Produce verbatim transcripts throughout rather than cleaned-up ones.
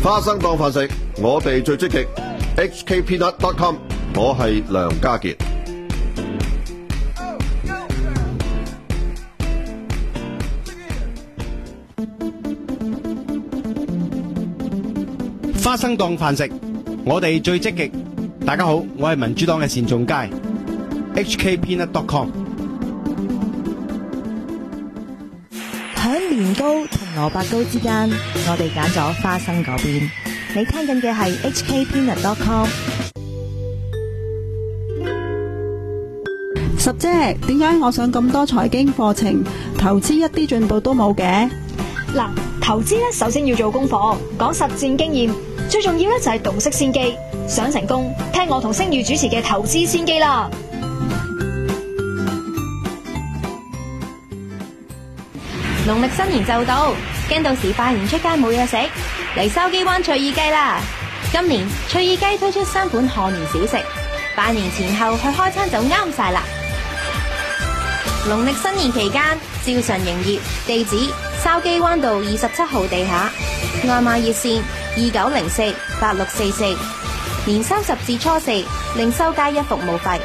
花生當飯食，我哋最積極。H K Peanut dot com， 我係梁家傑。 花生當飯食，我哋最積極。大家好，我係民主黨嘅單仲偕。H K Peanut dot com。 響年糕同蘿蔔糕之間，我哋揀咗花生嗰邊。你聽緊嘅係 H K Peanut dot com。 十姐，點解我上咁多財經課程，投資一啲進步都冇嘅？ 嗱，投資咧首先要做功課，講實戰經驗，最重要咧就係洞悉先機。想成功，聽我同星宇主持嘅投資先機啦。 農曆新年就到，驚到時拜年出街冇嘢食，嚟筲箕灣翠意雞啦！今年翠意雞推出新款賀年小食，拜年前後去開餐就啱晒啦！農曆新年期間照常營業，地址筲箕灣道二十七號地下，外賣熱線二九零四八六四四，年三十至初四另收加一服務費。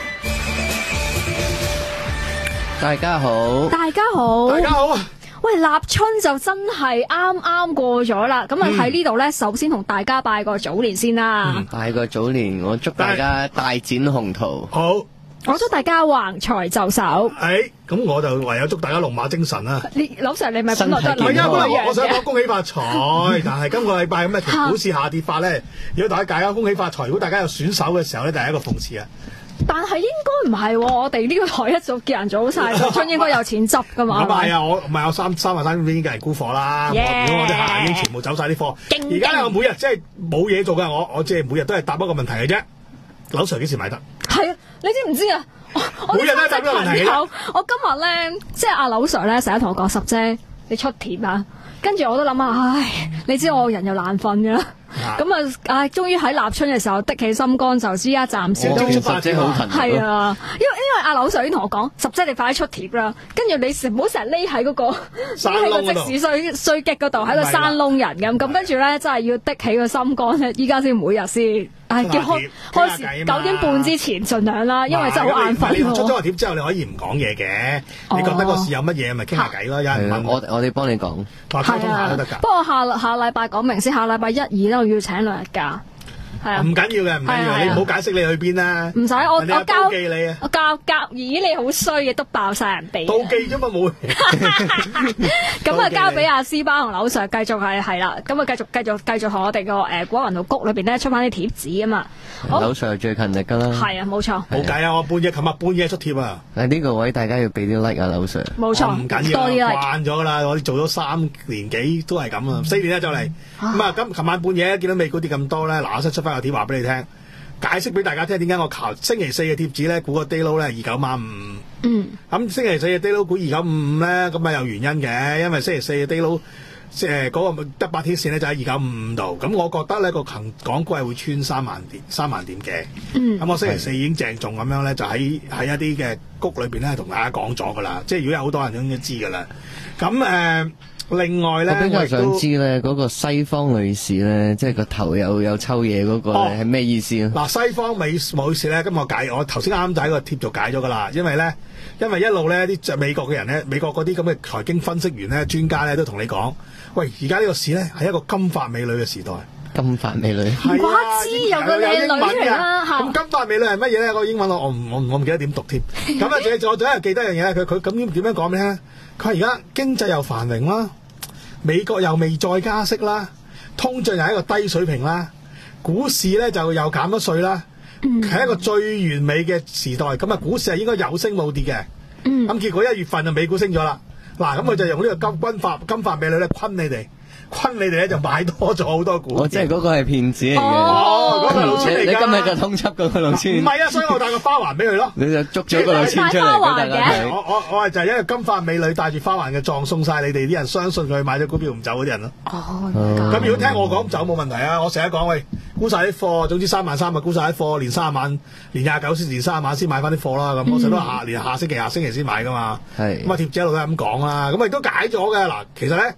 大家好， 大家好， 大家好。 喂，立春就真係啱啱過咗啦，咁啊喺呢度咧，首先同大家拜個早年先啦。 嗯、拜個早年，我祝大家大展宏圖。 好， 我祝大家橫財就手。 誒，咁我就唯有祝大家龍馬精神啦。 你老 Sir，你咪本來都唔係啊，我我想講恭喜發財，但係今個禮拜咁嘅股市下跌法咧，如果大家大家恭喜發財，如果大家有選手嘅時候咧，就係一個諷刺啊。 但係應該唔係，我哋呢個台一早叫人早晒，立春應該有錢執噶嘛。 唔係啊，我唔係我三三萬三已經叫人沽貨啦。 Yeah. 如果我啲客已經全部走晒啲貨，而家咧我每日即係冇嘢做㗎，我我即係每日都係答一個問題嘅啫。樓 Sir 幾時買得？ 係啊，你知唔知啊？我每日都係答一個問題嘅。 我今日咧，即係阿樓 Sir 咧，成日同我講十姐，你出貼啊！跟住我都諗下，唉，你知我人又難瞓㗎啦。咁啊，唉，終於喺立春嘅時候的起心肝，就知一暫時都十姐好勤力。 係啊，因為因為阿樓 Sir 已經同我講，十姐你快啲出貼啦。跟住你唔好成日匿喺嗰個匿喺個即時衰衰極嗰度，喺個山窿人咁。咁跟住咧，真係要的起個心肝咧，依家先每日先。唉，叫開開始九點半之前盡量啦，因為真係好眼瞓。 你出咗個貼之後，你可以唔講嘢嘅。你覺得個事有乜嘢，咪傾下偈咯。有人問我，我哋幫你講， 話溝通下都得㗎。 不過下下禮拜講明先，下禮拜一二咧我要請兩日假。係啊， 唔緊要嘅，唔緊要，你唔好解釋你去邊啦。 唔使，我我交記你啊， 我交交，咦你好衰嘅，都爆晒人哋。 妒忌啫嘛，冇。 咁啊，交俾阿斯巴同樓 Sir 繼續係係啦，咁啊繼續繼續繼續同我哋個誒果雲道谷裏邊咧出翻啲貼紙啊嘛。 樓 Sir 最勤力噶啦。 係啊，冇錯。 冇計啊，我半夜琴日半夜出貼啊。 喺呢個位大家要俾啲 like 啊，樓 Sir。 冇錯， 唔緊要， 多啲 like。 慣咗噶啦，我哋做咗三年幾都係咁啊，四年啦就嚟。咁啊，咁琴晚半夜見到美股跌咁多咧，嗱我先出翻個貼話俾你聽。解釋俾大家聽點解我求星期四嘅貼紙咧估個 day low 咧二九萬五， 嗯， 咁星期四嘅 day low 估二九五五咧，咁啊有原因嘅，因為星期四嘅 day low 即係嗰個一百天線咧就喺二九五五度，咁我覺得咧個強港股係會穿三萬點三萬點嘅，嗯，咁我星期四已經鄭重咁樣咧就喺喺一啲嘅谷裏邊咧同大家講咗噶啦，即係如果有好多人都應該知噶啦，咁誒。呃另外咧， 我比較想知咧，嗰個西方女士咧，即係個頭有有抽嘢嗰個咧，係咩意思啊？ 嗱，西方美女士咧，咁我解，我頭先啱啱就喺個貼就解咗噶啦，因為咧，因為一路咧啲美國嘅人咧，美國嗰啲咁嘅財經分析員咧、專家咧都同你講，喂，而家呢個市咧係一個金髮美女嘅時代。 金髮美女， 唔怪知有個靚女嚟啦。 咁金髮美女係乜嘢咧？個英文我我唔我我唔記得點讀添。咁啊，仲仲仲有記得一樣嘢咧，佢佢咁點點樣講咧？佢話而家經濟又繁榮啦，美國又未再加息啦，通脹又係一個低水平啦，股市咧就又減咗稅啦，係、嗯、一個最完美嘅時代。咁啊，股市係應該有升冇跌嘅。咁、嗯、結果一月份就美股升咗啦。嗱，咁佢就用呢個金金髮金髮美女咧昆你哋。昆你哋咧就買多咗好多股， 我即係嗰個係騙子嚟嘅。 哦，嗰個老千嚟㗎。 你今日就通緝嗰個老千。 唔係啊，所以我帶個花環俾佢咯。 你就捉咗個老千出嚟俾大家睇。 我我我係就係一個金髮美女帶住花環嘅葬送晒你哋啲人，相信佢買咗股票唔走嗰啲人咯。 哦， 咁如果聽我講走冇問題啊，我成日講喂，沽晒啲貨，總之三萬三啊，沽晒啲貨，連三萬，連廿九先，連三萬先買翻啲貨啦。咁我成日都下連下星期下星期先買噶嘛。係。咁啊貼紙一路都係咁講啦，咁啊亦都解咗嘅嗱，其實咧。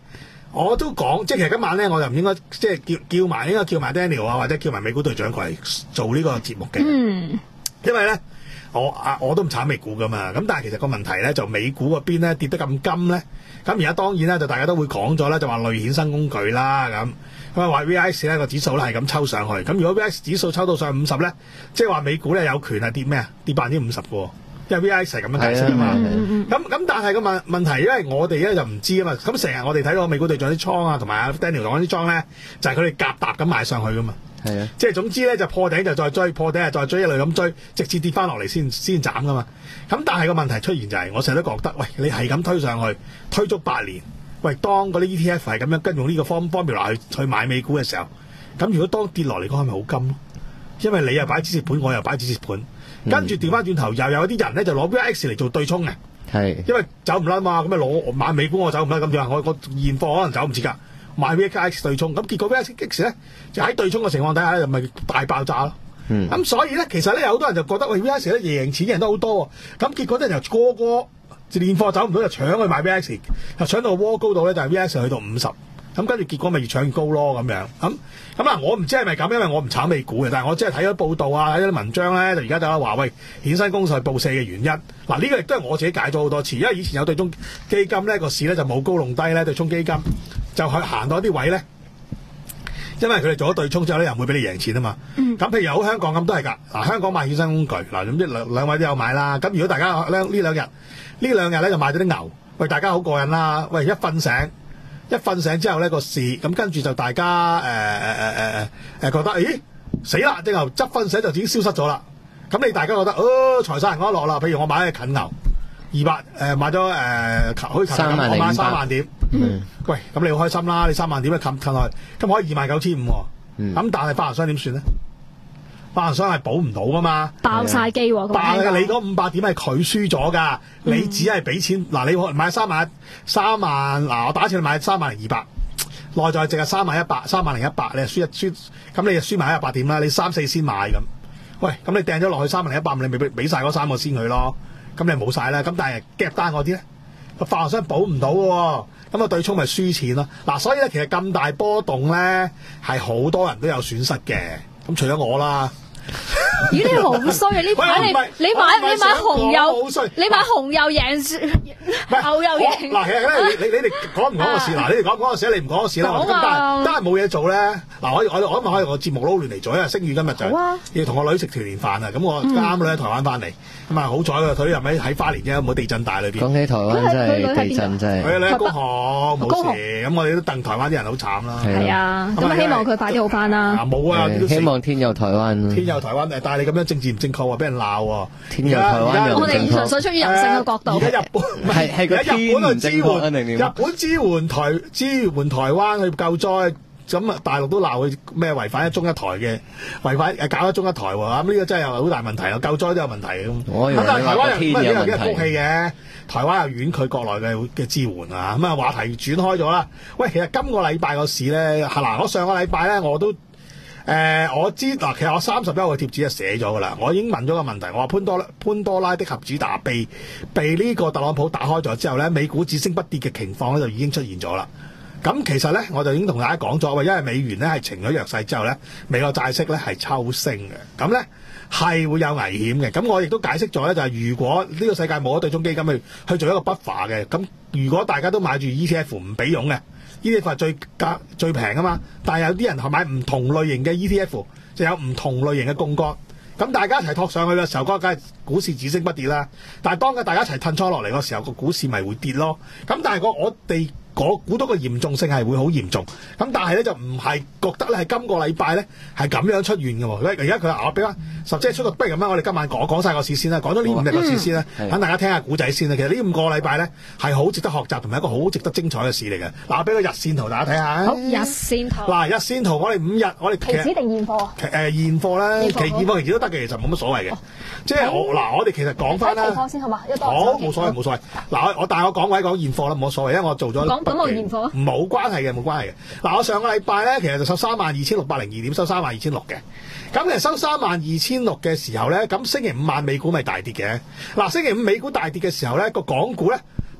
我都講，即係其實今晚咧，我就唔應該即係叫叫埋應該叫埋 Daniel 啊，或者叫埋美股隊長過嚟做呢個節目嘅。 嗯， 因為咧，我啊我都唔炒美股噶嘛，咁但係其實個問題咧就美股嗰邊咧跌得咁金咧，咁而家當然咧就大家都會講咗啦，就話類衍生工具啦咁，咁啊話 V I X 咧個指數咧係咁抽上去，咁如果 V I X 指數抽到上五十咧，即係話美股咧有權係跌咩啊？跌百分之五十嘅喎。因為 V I X 係咁樣解釋啊嘛，咁咁但係個問問題，因為我哋咧就唔知啊嘛，咁成日我哋睇到美股隊長啲倉啊，同埋阿 Daniel 講啲倉咧，就係佢哋夾搭咁買上去噶嘛， 係啊， 即係總之咧就破頂就再追，破頂就再追，一路咁追，直至跌翻落嚟先先斬噶嘛。咁但係個問題出現就係、是，我成日都覺得，喂，你係咁推上去，推足八年，喂，當嗰啲 E T F 係咁樣跟用呢個方 formula 去去買美股嘅時候，咁如果當跌落嚟講係咪好金咯？因為你又擺止蝕盤，我又擺止蝕盤。跟住調翻轉頭，又有啲人咧就攞 V I X 嚟做對沖嘅，係因為走唔甩嘛，咁咪攞買美股我走唔甩咁樣，我我現貨可能走唔切㗎，買 V I X 對沖，咁結果 V I X 咧就喺對沖嘅情況底下咧，就咪大爆炸咯。咁、嗯、所以咧，其實咧有好多人就覺得喂 V I X 咧贏錢嘅人都好多喎，咁結果咧就個個現貨走唔到就搶去買 V I X， 就搶到個窩高度咧就係 V I X 去到五十。咁跟住結果咪越搶越高咯咁樣，咁咁啊我唔知係咪咁，因為我唔炒美股嘅，但係我即係睇咗報道啊，睇咗啲文章咧，就而家就話喂衍生工具報四嘅原因，嗱呢、呢個亦都係我自己解咗好多次，因為以前有對沖基金咧個市咧就冇高弄低咧，對沖基金就去行到一啲位咧，因為佢哋做咗對沖之後咧又唔會俾你贏錢啊嘛，咁、嗯、譬如好香港咁都係㗎，嗱香港買衍生工具，嗱咁啲兩兩位都有買啦，咁如果大家咧呢兩日呢兩日咧就買咗啲牛，喂大家好過癮啦，喂一瞓醒。一瞓醒之後咧個市，咁跟住就大家誒誒誒誒誒誒覺得，咦死啦！隻牛執瞓醒就已經消失咗啦。咁你大家覺得，哦財散人安樂啦。譬如我買嘅近牛二百誒買咗誒、呃，好似琴日咁，我買三萬點。嗯。喂，咁你好開心啦！你三萬點咧冚冚落去，咁可以二萬九千五。嗯。咁但係發行商點算咧？發行商係補唔到噶嘛， 爆晒機喎！ 但係你嗰五百點係佢輸咗㗎，嗯、你只係俾錢嗱，你可買三萬三萬嗱，我打一次買三萬零二百，內在淨係三萬一百，三萬零一百，你係輸一輸，咁你就輸埋一百點啦，你三四先買咁，喂，咁你掟咗落去三萬零一百，你咪俾俾曬嗰三個先佢咯，咁你冇晒啦，咁但係夾單嗰啲咧，個發行商補唔到喎，咁啊對沖咪輸錢咯，嗱，所以咧其實咁大波動咧係好多人都有損失嘅。咁除咗我啦， 咦你好衰啊！呢排你你買你買紅油，你買紅油贏牛又贏。嗱，其實你你你哋講唔講個事？嗱，你哋講唔講個事？你唔講個事啦。咁但係但係冇嘢做咧。嗱，我我我今日可以我節目撈亂嚟做，因為星宇今日就要同我女食團年飯啊。咁我啱女喺台灣翻嚟，咁啊好彩佢又咪喺花蓮啫，冇地震帶裏邊。講起台灣真係地震真係。 佢女喺高雄冇事，咁我哋都戥台灣啲人好慘啦。 係啊，咁希望佢快啲好翻啦。 冇啊， 希望天佑台灣。 天佑台灣誒，但係你咁樣政治唔正確喎，俾人鬧喎。 天佑台灣我哋純粹出於人性嘅角度。 而家日本係係個日本去支援， 日本支援台支援台灣去救災，咁啊大陸都鬧佢咩違反一中一台嘅，違反誒搞一中一台喎，咁呢個真係有好大問題啊！救災都有問題咁。咁但係台灣又唔係幾有幾福氣嘅，台灣又婉拒國內嘅嘅支援啊！咁啊話題轉開咗啦。喂，其實今個禮拜個市咧，嗱我上個禮拜咧我都。誒、呃，我知嗱，其實我三十一號嘅貼紙就寫咗噶啦，我已經問咗個問題，我話潘多拉潘多拉的盒子打被被呢個特朗普打開咗之後咧，美股只升不跌嘅情況咧就已經出現咗啦。咁其實咧，我就已經同大家講咗，因為美元咧係呈咗弱勢之後咧，美國債息咧係抽升嘅，咁咧係會有危險嘅。咁我亦都解釋咗咧，就係、是、如果呢個世界冇咗對沖基金去去做一個 buffer 嘅，咁如果大家都買住 E T F 唔俾佣嘅。E T F 係最價最平啊嘛，但係有啲人係買唔同類型嘅 E T F，就有唔同類型嘅槓桿。咁大家一齊托上去嘅時候，嗰個梗係股市只升不跌啦。但係當嘅大家一齊褪倉落嚟嘅時候，個股市咪會跌咯。咁但係個我哋我估到個嚴重性係會好嚴重。咁但係咧就唔係覺得咧係今個禮拜咧係咁樣出現嘅喎。而家佢話我俾翻十即係出個不如咁樣，我哋今晚講講曬個市先啦，講咗呢五日個市先啦，等、嗯、大家聽下古仔先啦。其實呢五個禮拜咧係好值得學習同埋一個好值得精彩嘅市嚟嘅。嗱，我俾個日線圖大家睇下。 好，日線圖。嗱， 日線圖我哋五日我哋期指定現貨？ 誒、呃、現貨啦，期現貨期指都得嘅，其實冇乜所謂嘅。即係我嗱，我哋其實講翻啦。期貨先好嘛？好，冇所謂冇所謂。嗱，我我但係我講位講現貨啦，冇所謂，因為我做咗。講咁我現貨。冇關係嘅，冇關係嘅。嗱，我上個禮拜咧，其實就收三萬二千六百零二點，收三萬二千六嘅。咁其實收三萬二千六嘅時候咧，咁星期五晚美股咪大跌嘅。嗱，星期五美股大跌嘅時候咧，個港股咧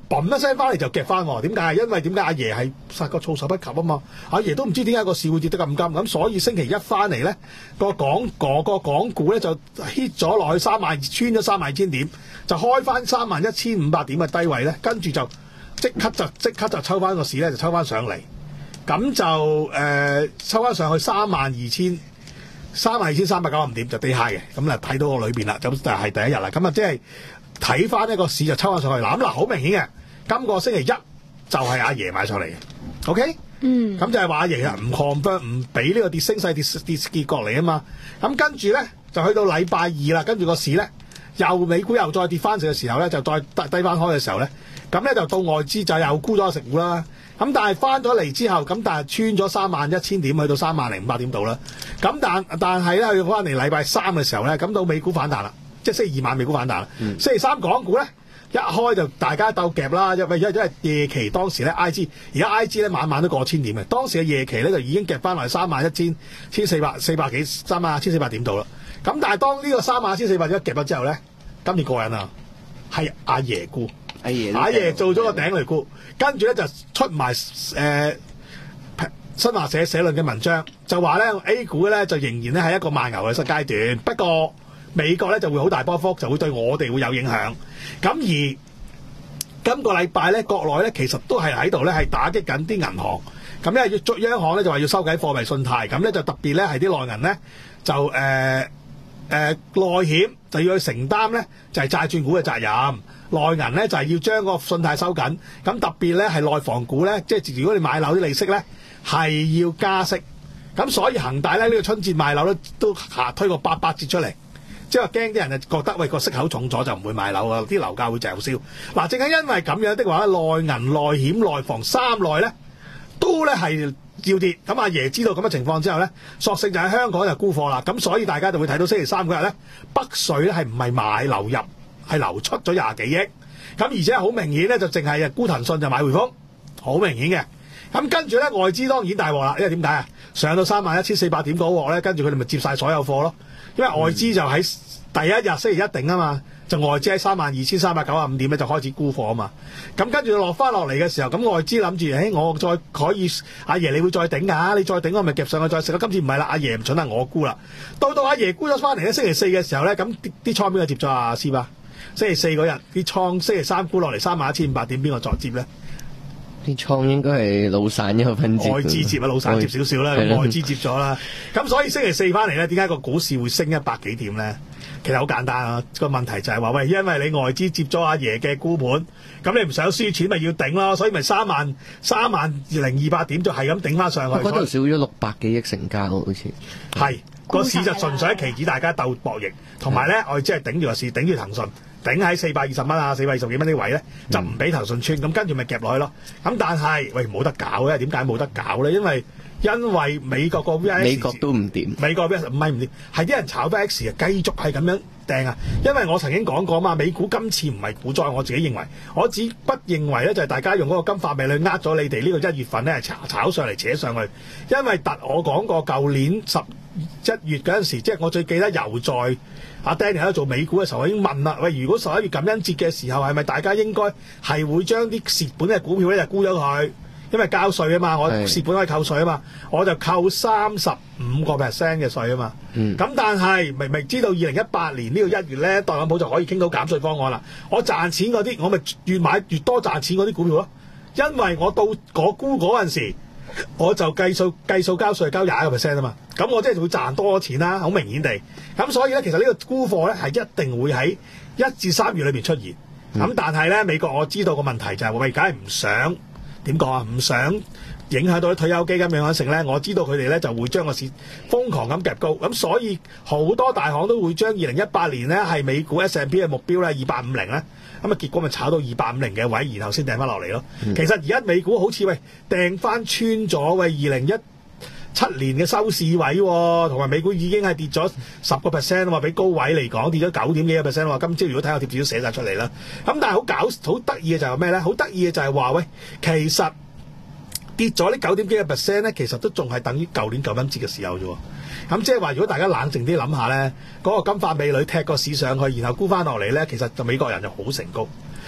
嘣一聲翻嚟就夾翻喎。點解？因為點解阿爺係殺個措手不及啊嘛。阿爺都唔知點解個市會跌得咁金，咁所以星期一翻嚟咧個港個個港股咧就 hit 咗落去三萬，穿咗三萬二千點，就開翻三萬一千五百點嘅低位咧，跟住就即刻就即刻就抽翻個市咧，就抽翻上嚟，咁就誒、呃、抽翻上去三萬二千。三萬二千三百九十五點就低 high 嘅，咁啊睇到個裏邊啦，咁就係第一日啦。咁啊即係睇翻呢個市就抽翻上去，嗱咁嗱好明顯嘅，今個星期一就係阿爺買上嚟嘅 ，OK？嗯，咁就係話阿爺啊唔 confirm 唔俾呢個跌升勢跌跌結果嚟啊嘛。咁跟住咧就去到禮拜二啦，跟住個市咧又美股又再跌翻上嘅時候咧，就再低低翻開嘅時候咧，咁咧就到外資就又沽咗食股啦。咁但係翻咗嚟之後，咁但係穿咗三萬一千點，去到三萬零五百點度啦。咁但但係咧，去翻嚟禮拜三嘅時候咧，咁到美股反彈啦，即係星期二晚美股反彈啦。嗯、星期三港股咧一開就大家鬥夾啦，因為因為夜期當時咧 I G 而家 I G 咧晚晚都過千點嘅，當時嘅夜期咧就已經夾翻落嚟三萬一千千四百四百幾三萬一千四百點度啦。咁但係當呢個三萬一千四百點夾咗之後咧，今年過癮啊，係阿爺沽。阿爺，阿爺做咗個頂嚟沽，跟住咧就出埋誒、呃、新華社社論嘅文章，就話咧 A 股咧就仍然咧係一個慢牛嘅階段，不過美國咧就會好大波幅，就會對我哋會有影響。咁而今個禮拜咧，國內咧其實都係喺度咧係打擊緊啲銀行，咁咧要捉央行咧就話要收緊貨幣信貸，咁咧就特別咧係啲內銀咧就誒誒、呃呃、內險就要去承擔咧就係債轉股嘅責任。內銀咧就係、是、要將個信貸收緊，咁特別咧係內房股咧，即係如果你買樓啲利息咧係要加息，咁所以恒大咧呢、這個春節賣樓咧都下推個八八折出嚟，即係話驚啲人就覺得喂個息口重咗就唔會買樓啊，啲樓價會滯銷。嗱，正係因為咁樣的話咧，內銀、內險、內房三內咧都咧係要跌，咁阿爺知道咁嘅情況之後咧，索性就喺香港就沽貨啦，咁所以大家就會睇到星期三嗰日咧北水咧係唔係買流入？係流出咗廿幾億，咁而且好明顯咧，就淨係沽騰訊就買匯豐，好明顯嘅。咁跟住咧，外資當然大鑊啦，因為點解啊？上到三萬一千四百點嗰鑊咧，跟住佢哋咪接晒所有貨咯。因為外資就喺第一日星期一定啊嘛，就外資喺三萬二千三百九十五點咧就開始沽貨啊嘛。咁跟住落翻落嚟嘅時候，咁外資諗住，誒我再可以，阿爺你會再頂㗎，你再頂我咪夾上去再食咯。今次唔係啦，阿爺唔蠢啦，我沽啦。到到阿爺沽咗翻嚟咧，星期四嘅時候咧，咁啲啲倉邊個接咗啊？師吧？星期四嗰日啲倉，星期三沽落嚟三萬一千五百點，邊個再接咧？ 啲倉應該係老散一個分接， 外資接啊，老散接少少啦，外資接咗啦。咁所以星期四翻嚟咧，點解個股市會升一百幾點咧？其實好簡單啊，個問題就係話喂，因為你外資接咗阿爺嘅沽盤，咁你唔想輸錢咪要頂咯，所以咪三萬三萬零二百點就係咁頂翻上去。 我嗰度少咗六百幾億成交，好似係個市就純粹喺期指大家鬥博弈，同埋咧外資係頂住個市，頂住騰訊。頂喺四百二十蚊啊，四百二十幾蚊啲位咧，就唔俾騰訊穿，咁、嗯、跟住咪夾落去咯。咁但係喂冇得搞咧，點解冇得搞咧？因為因為美國個 V I X 美國都唔掂， 美國 V I X 唔係唔掂，係啲人炒 V I X 啊，繼續係咁樣掟啊。因為我曾經講過嘛，美股今次唔係股災，我自己認為，我只不認為咧就係大家用嗰個金髮美女呃咗你哋呢個一月份咧係炒炒上嚟扯上去，因為特我講過舊年十一月嗰陣時，即係我最記得又在阿 Danny 喺度做美股嘅時候，我已經問啦，喂，如果十一月感恩節嘅時候，係咪大家應該係會將啲蝕本嘅股票咧就沽咗佢？因為交稅啊嘛，我蝕本可以扣稅啊嘛，我就扣三十五個 percent 嘅稅啊嘛。咁、嗯、但係明明知道二零一八年呢個一月咧，特朗普就可以傾到減稅方案啦。我賺錢嗰啲，我咪越買越多賺錢嗰啲股票咯。因為我到我沽嗰陣時，我就計數計數交稅交廿個 percent 啊嘛。咁我即係會賺多錢啦，好明顯地。咁所以咧，其實呢個沽貨咧係一定會喺一至三月裏邊出現。咁、嗯、但係咧，美國我知道個問題就係、是、我而家係唔想。點講啊？唔想影響到啲退休基金嘅養成咧，我知道佢哋咧就會將個市瘋狂咁夾高，咁所以好多大行都會將二零一八年咧係美股 S and P 嘅目標咧二八五零咧，咁啊結果咪炒到二八五零嘅位，然後先掟翻落嚟咯。嗯、其實而家美股好似喂掟翻穿咗喂二零一七年嘅收市位，同埋美股已經係跌咗十個 percent 啊嘛，比高位嚟講跌咗九點幾個 percent 啊嘛。今朝如果睇下貼紙都寫晒出嚟啦。咁但係好搞好得意嘅就係咩咧？好得意嘅就係話喂，其實跌咗呢九點幾個 percent 咧，其實都仲係等於舊年九蚊節嘅時候啫。咁即係話，如果大家冷靜啲諗下咧，嗰、那個金髮美女踢個市上去，然後沽翻落嚟咧，其實就美國人就好成功。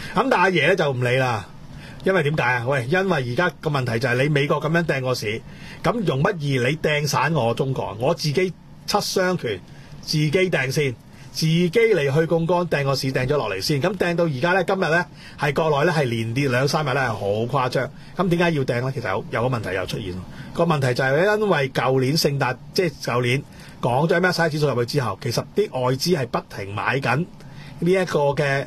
咁但係阿爺咧就唔理啦。因為點解啊？喂，因為而家個問題就係你美國咁樣掟個市，咁容乜易你掟散我中國？我自己七雙拳，自己掟先，自己嚟去槓桿掟個市掟咗落嚟先。咁掟到而家咧，今日咧係國內咧係連跌兩三日咧係好誇張。咁點解要掟咧？其實有有個問題又出現。個問題就係因為舊年聖誕即係舊年講咗 M S C I 指數入去之後，其實啲外資係不停買緊呢一個嘅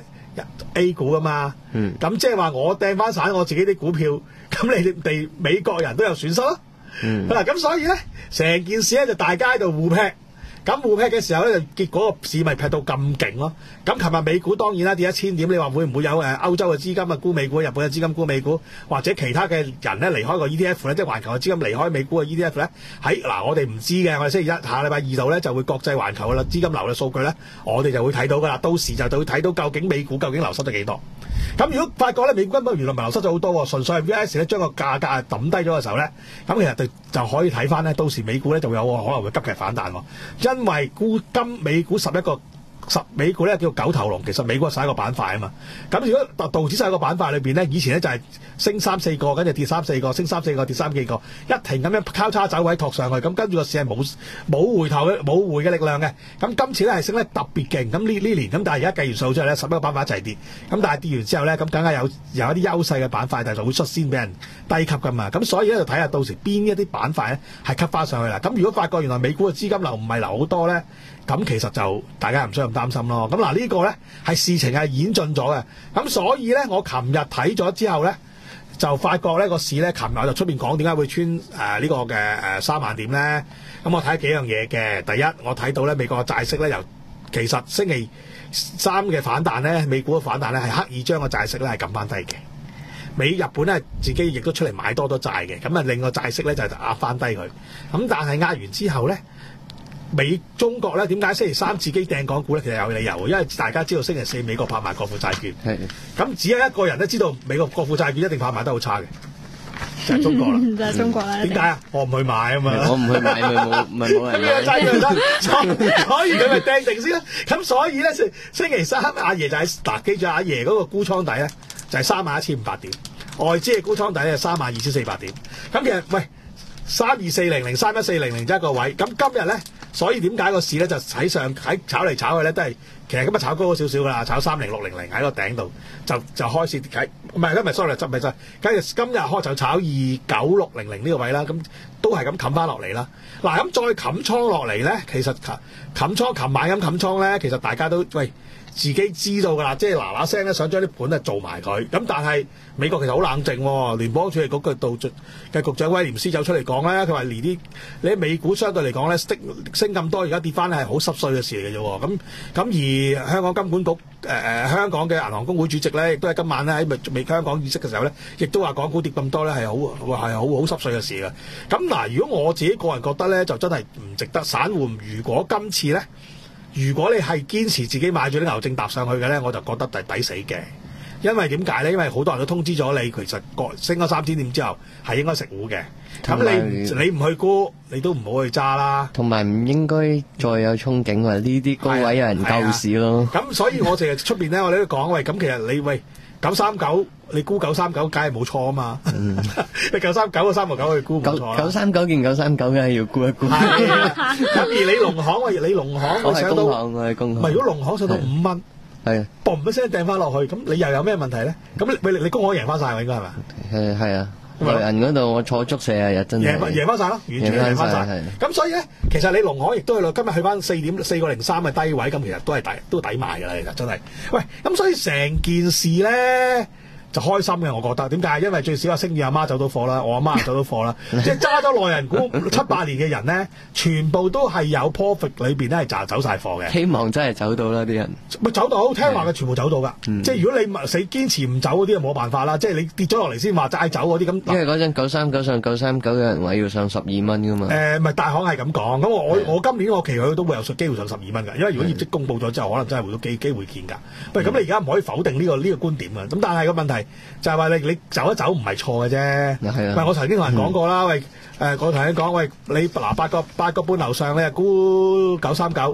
A 股啊嘛，咁即係話我掟翻散我自己啲股票，咁你哋美國人都有損失咯。嗱、嗯，咁所以咧，成件事咧就大家喺度互劈，咁互劈嘅時候咧，就結果個市咪劈到咁勁咯。咁琴日美股當然啦跌一千點，你話會唔會有誒歐洲嘅資金啊沽美股，日本嘅資金沽美股，或者其他嘅人咧離開個 E T F 咧，即係環球嘅資金離開美股嘅 E T F 咧？喺嗱，我哋唔知嘅，我哋星期一下禮拜二度咧就會國際環球嘅啦資金流嘅數據咧，我哋就會睇到噶啦，到時就就會睇到究竟美股究竟流失咗幾多。咁如果發覺咧美股根本原來唔係流失咗好多，純粹係 V I S 咧將個價格抌低咗嘅時候咧，咁其實就就可以睇翻咧，到時美股咧就會有可能會急劇反彈喎，因為沽金美股十一個。十美股咧叫九頭龍，其實美股係十一個板塊啊嘛。咁如果道道指十一個板塊裏邊咧，以前咧就係升三四個，跟住跌三四個，升三四個，跌三幾個，一停咁樣交叉走位托上去，咁跟住個市係冇冇回頭嘅冇回嘅力量嘅。咁今次咧係升得特別勁，咁呢呢年咁，但係而家計完數之後咧，十一個板塊一齊跌，咁但係跌完之後咧，咁梗係有有一啲優勢嘅板塊，但係就會率先俾人低級噶嘛。咁所以咧就睇下到時邊一啲板塊咧係吸翻上去啦。咁如果發覺原來美股嘅資金流唔係流好多咧，咁其實就大家唔需要咁擔心咯。咁嗱呢個咧係事情係演進咗嘅。咁所以咧我琴日睇咗之後咧，就發覺呢個市咧，琴日我就出面講點解會穿誒呢、呃這個嘅誒三萬點咧。咁我睇幾樣嘢嘅。第一，我睇到咧美國嘅債息咧由其實星期三嘅反彈咧，美股嘅反彈咧係刻意將個債息咧係撳翻低嘅。美日本咧自己亦都出嚟買多咗債嘅，咁啊令個債息咧就壓翻低佢。咁但係壓完之後咧，美中國咧點解星期三自己掟港股咧？其實有理由，因為大家知道星期四美國拍賣國庫債券，咁只有一個人都知道美國國庫債券一定拍賣得好差嘅，就係、是、中國啦。 就係中國啦。點解啊？ 我唔去買啊嘛。 我唔去買咪冇咪冇人買。債券所以佢咪掟定先啦。咁所以咧，星期三阿爺就喺嗱，記住阿爺嗰個沽倉底咧就係三萬一千五百點，外資嘅沽倉底係三萬二千四百點。咁其實喂。三二四零零、三一四零零即係一個位，咁今日咧，所以點解個市咧就喺上喺炒嚟炒去咧，都係其實今日炒高咗少少噶啦，炒三零六零零喺個頂度，就就開始睇，唔係今日 sorry 執咪就，跟住今日開就炒二九六零零呢個位啦，咁都係咁冚翻落嚟啦。嗱咁再冚倉落嚟咧，其實冚冚倉琴晚咁冚倉咧，其實大家都喂。自己知道㗎啦，即係嗱嗱聲咧，想將啲盤咧做埋佢。咁但係美國其實好冷靜喎，聯邦儲備局嘅道嘅局長威廉斯走出嚟講咧，佢話連啲你喺美股相對嚟講咧升升咁多，而家跌翻係好濕碎嘅事嚟嘅啫。咁咁而香港金管局誒誒、呃、香港嘅銀行公會主席咧，亦都係今晚咧喺美香港議息嘅時候咧，亦都話港股跌咁多咧係好係好好濕碎嘅事嘅。咁嗱，如果我自己個人覺得咧，就真係唔值得。散戶如果今次咧，如果你係堅持自己買住啲牛證搭上去嘅咧，我就覺得係抵死嘅。因為點解咧？因為好多人都通知咗你，其實升咗三千點之後係應該食糊嘅。咁你你唔去沽，你都唔好去揸啦。 同埋唔應該再有憧憬話呢啲高位有人救市咯。 咁所以我成日出邊咧，我哋都講喂，咁其實你喂九三九，你沽九三九，梗係冇錯啊嘛。嗯、你九三九個三個九去沽冇錯啦。九三九見九三九，梗係要沽一沽。咁而你農行，喂，你農行我上到，唔係如果農行上到五蚊。係啊，嘣一聲掟翻落去，咁你又有咩問題咧？咁你你你公行贏翻晒喎，應該係咪？係係啊，內人嗰度我坐足四十日真係贏贏翻晒咯，完全贏翻晒。咁所以咧，其實你農行亦都係今日去翻四點四個零三嘅低位，咁其實都係抵都抵賣㗎啦，其實真係。喂，咁所以成件事咧就開心嘅，我覺得點解？因為最少阿星宇阿媽走到貨啦，我阿媽走到貨啦，即係揸咗內人股七八年嘅人咧，全部都係有 profit 裏邊咧係賺走晒貨嘅。希望真係走到啦啲人，咪走到聽話嘅全部走到㗎。嗯、即係如果你死堅持唔走嗰啲，就冇辦法啦。即係你跌咗落嚟先話齋走嗰啲咁。因為嗰陣九三九上九三九有人話要上十二蚊㗎嘛。誒、呃，咪大行係咁講。咁我我我今年我期佢都會有機會上十二蚊㗎。因為如果業績公佈咗之後，可能真係會有機機會見㗎。喂，咁你而家唔可以否定呢、呢個呢、呢個觀點啊。咁但係個問題就係話你你走一走唔係錯嘅啫。係啊。我曾經同人講過啦，嗯、喂，誒、呃，我同人講，喂，你嗱八個八個半樓上咧沽九三九，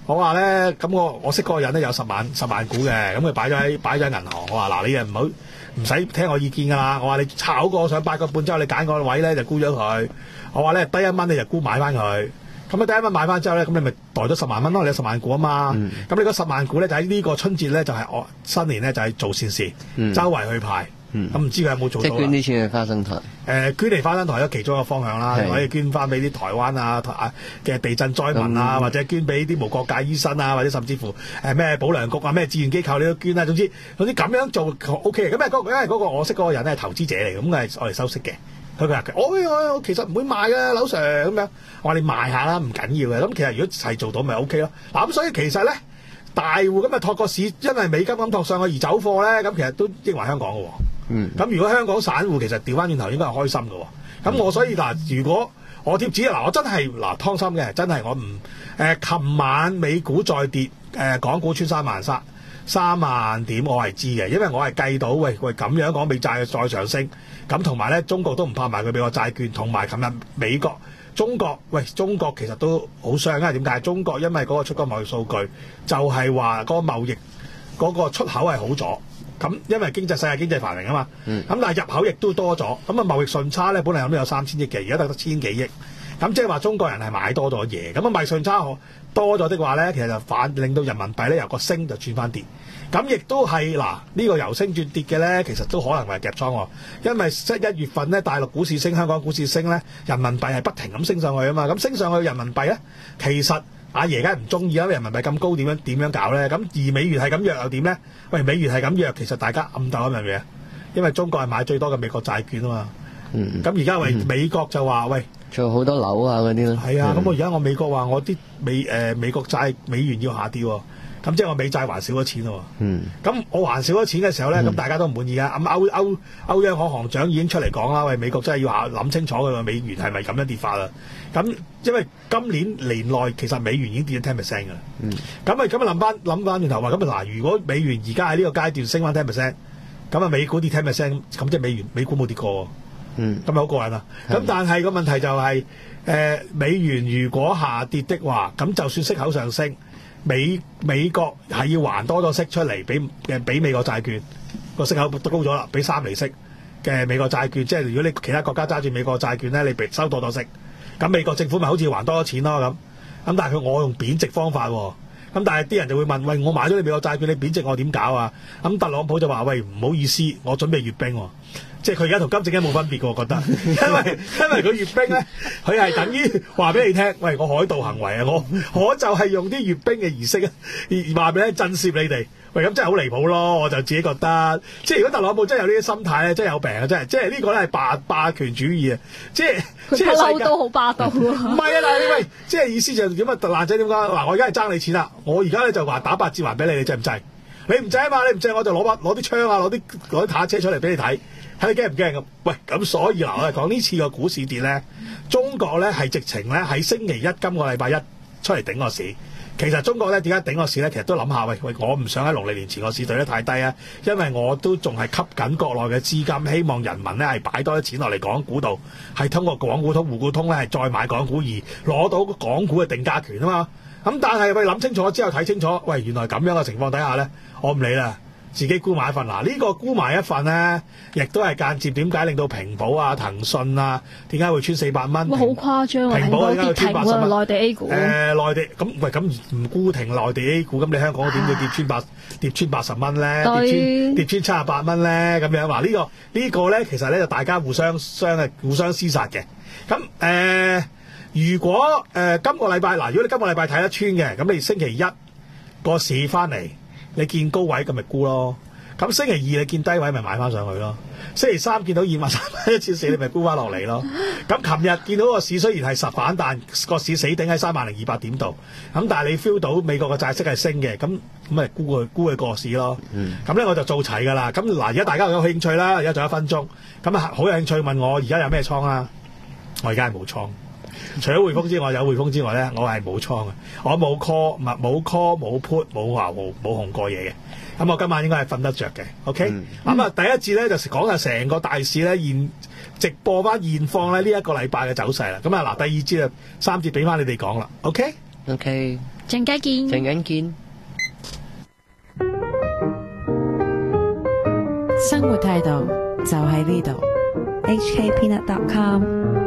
我話咧，咁我我識嗰個人咧有十萬十萬股嘅，咁佢擺咗喺擺咗喺銀行。我話嗱，你又唔好唔使聽我意見㗎啦。我話你炒過上八個半之後，你揀個位咧就沽咗佢。我話咧低一蚊你就沽買翻佢。咁你第一蚊買翻之後咧，咁你咪袋咗十萬蚊咯，你有十萬股啊嘛。咁、嗯、你嗰十萬股咧就喺呢個春節咧就係、是、我新年咧就係、是、做善事，嗯、周圍去派。咁、嗯、唔知佢有冇做到？ 即係捐啲錢去花生台。誒、 呃，捐嚟花生台有其中一個方向啦，可以捐翻俾啲台灣啊嘅地震災民啊，嗯、或者捐俾啲無國界醫生啊，或者甚至乎誒咩、呃、保良局啊、咩志願機構你都捐啊。總之總之咁樣做 O K 嘅。咁因為嗰個我識嗰個人咧係投資者嚟，咁係我哋收息嘅。佢話：我我其實唔會賣嘅，樓 Sir 咁樣。我話你賣下啦，唔緊要嘅。咁其實如果係做到咪 O K 咯。嗱咁所以其實咧，大戶咁啊托個市，因為美金咁托上去而走貨咧，咁其實都益埋香港嘅喎。嗯。咁如果香港散戶其實調翻轉頭應該係開心嘅喎。咁我所以嗱，如果我貼紙嗱，我真係嗱湯心嘅，真係我唔誒。琴晚美股再跌，誒、呃、港股穿三萬三三萬點，我係知嘅，因為我係計到喂喂咁樣講美債再上升。咁同埋咧，中國都唔怕賣佢俾我債券，同埋琴日美國、中國，喂，中國其實都好傷，因為點解？中國因為嗰個出口貿易數據就係話嗰個貿易嗰個出口係好咗，咁因為經濟世界經濟繁榮啊嘛，咁、嗯、但係入口亦都多咗，咁啊貿易順差咧本嚟諗都有三千億嘅，而家得得千幾億，咁即係話中國人係買多咗嘢，咁啊貿易順差多咗的話咧，其實就反令到人民幣咧由個升就轉翻跌。咁亦都係嗱，呢個由升轉跌嘅咧，其實都可能係夾倉喎。因為即係一月份咧，大陸股市升，香港股市升咧，人民幣係不停咁升上去啊嘛。咁升上去人民幣咧，其實阿爺梗係唔中意啦，人民幣咁高點樣點樣搞咧？咁而美元係咁弱又點咧？喂，美元係咁弱，其實大家暗鬥一樣嘢，因為中國係買最多嘅美國債券啊嘛。嗯。咁而家喂美國就話喂， 仲有好多樓啊嗰啲咯。 係啊，咁、嗯、我而家我美國話我啲美誒、呃、美國債美元要下跌喎。咁即係我美債還少咗錢咯，嗯，咁我還少咗錢嘅時候咧，咁、嗯、大家都唔滿意啊！咁歐歐歐央行行長已經出嚟講啦，喂，美國真係要下諗清楚佢個美元係咪咁樣跌法啦？咁因為今年年內其實美元已經跌咗 ten percent 㗎啦，嗯，咁啊咁啊諗翻諗翻轉頭話，咁啊嗱，如果美元而家喺呢個階段升翻 ten percent，咁啊美股跌 ten percent，咁即係美元美股冇跌過，嗯，咁咪好過癮啦。咁但係個問題就係、是，誒、呃、美元如果下跌的話，咁就算息口上升。美美國係要還多咗息出嚟俾嘅俾美國債券個息口都高咗啦，俾三厘息嘅美國債券，即係如果你其他國家揸住美國債券咧，你俾收多咗息，咁美國政府咪好似還多咗錢咯咁。咁但係佢我用貶值方法喎，咁但係啲人就會問：喂，我買咗你美國債券，你貶值我點搞啊？咁特朗普就話：喂，唔好意思，我準備閱兵喎。即係佢而家同金正恩冇分別嘅，我覺得，因為因為佢閱兵咧，佢係等於話俾你聽，喂，我海盜行為啊，我我就係用啲閱兵嘅儀式啊，話俾你震懾你哋，喂，咁真係好離譜咯，我就自己覺得，即係如果特朗普真係有呢啲心態咧，真係有病啊，真係，即係呢個咧係霸霸權主義啊，即係即係世界都好霸道啊， 唔係啊，嗱，喂，即係意思就點啊，爛仔點講？嗱，我而家係爭你錢啦，我而家咧就話打八折還俾你，你制唔制？你唔制啊嘛，你唔制我就攞把攞啲槍啊，攞啲攞啲坦克車出嚟俾你睇。睇你驚唔驚咁？喂，咁所以嗱，我哋講呢次個股市跌咧，中國咧係直情咧喺星期一今個禮拜一出嚟頂個市。其實中國咧點解頂個市咧？其實都諗下，喂喂，我唔想喺農曆年前個市對得太低啊，因為我都仲係吸緊國內嘅資金，希望人民咧係擺多啲錢落嚟港股度，係通過港股通、滬股通咧係再買港股而攞到港股嘅定價權啊嘛。咁但係喂諗清楚之後睇清楚，喂原來咁樣嘅情況底下咧，我唔理啦。自己沽買一份嗱，呢、這個沽買一份咧，亦都係間接點解令到平保啊、騰訊啊，點解會穿四百蚊？ 哇，好誇張啊！ 平保點解會穿八十蚊？ 內地 A 股誒、 呃，內地咁喂，咁唔沽停內地 A 股，咁你香港點會跌穿八跌穿八十蚊咧？跌穿跌穿七十八蚊咧？咁樣話、這個這個、呢個呢個咧，其實咧就大家互相相嘅互相廝殺嘅。咁誒、呃，如果誒、呃、今個禮拜嗱，如果你今個禮拜睇得穿嘅，咁你星期一個市翻嚟。你見高位咁咪沽咯，咁星期二你見低位咪買翻上去咯，星期三見到二萬三蚊一千四你咪沽翻落嚟咯。咁琴日見到個市雖然係實反彈，個市死頂喺三萬零二百點度，咁但係你 feel 到美國嘅債息係升嘅，咁咁咪沽佢沽佢個市咯。咁、嗯、咧我就做齊㗎啦。咁嗱，而家大家有興趣啦，而家仲有一分鐘，咁啊好有興趣問我而家有咩倉啊？我而家係冇倉。除咗匯豐之外，有匯豐之外咧，我係冇倉嘅，我冇 call 唔冇 call 冇 put 冇話冇冇紅過嘢嘅。咁我今晚應該係瞓得着嘅。OK，咁、嗯、啊、嗯、第一節咧就講下成個大市咧現直播翻現況咧呢一個禮拜嘅走勢啦。咁啊嗱，第二節啊三節俾翻你哋講啦。OK。 OK， 陣間見， 陣間見。 生活態度就喺呢度。H K Peanut dot com